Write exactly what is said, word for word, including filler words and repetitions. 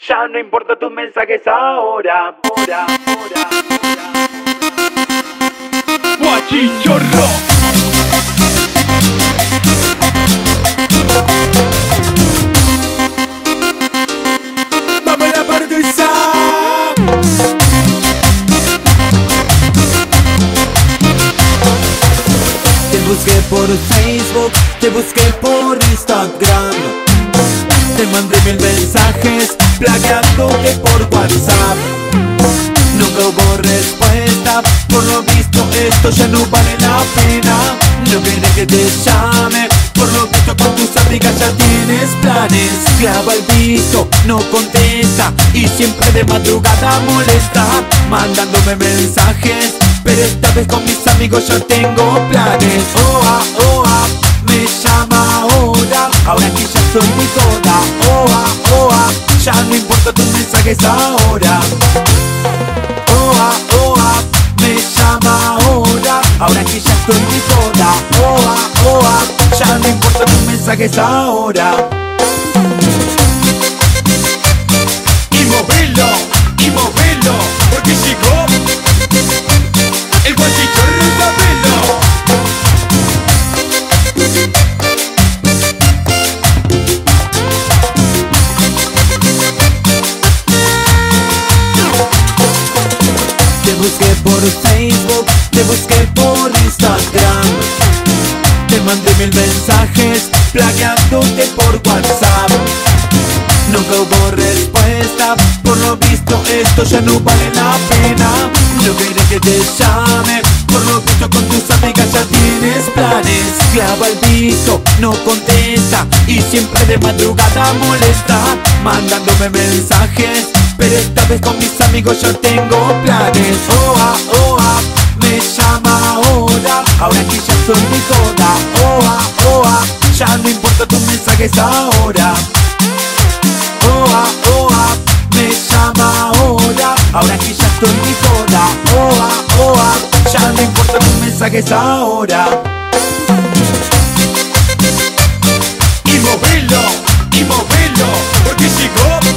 Ya no importa tus mensajes ahora. Ahora, ahora, ahora. Guachichorro. Vamos a la partusa. Te busqué por Facebook, te busqué por Instagram, te mandé mil mensajes plagiándote por WhatsApp. Nunca hubo respuesta, por lo visto esto ya no vale la pena. No quieres que te llame, por lo visto con tus amigas ya tienes planes. Clava el visto, no contesta y siempre de madrugada molesta, mandándome mensajes, pero esta vez con mis amigos ya tengo planes. Oa, oa, me llama ahora, ahora que ya soy muy toda. Oa, oa, ya no importa tus mensajes ahora. Oa, oa, me llama ahora, ahora que ya estoy muy toda. Oa, oa, ya no importa tus mensajes ahora. Y movelo, y movelo, porque llegó el guachichorro Pabelo. Te busqué por Facebook, te busqué por Instagram, te mandé mil mensajes plagiándote por WhatsApp. Nunca hubo respuesta, por lo visto esto ya no vale la pena. No quieres que te llame, por lo visto con tus amigas ya tienes planes. Clava el visto, no contesta y siempre de madrugada molesta, mandándome mensajes, pero esta vez con mis amigos yo tengo planes. Oa, oa, me llama ahora, ahora que ya soy muy toda. Oa, oa, ya no importa tus mensajes ahora. Oa, oa, me llama ahora, ahora que ya estoy muy toda. Oa, oa, ya no importa tus mensajes ahora. Y movelo, y movelo, porque llegó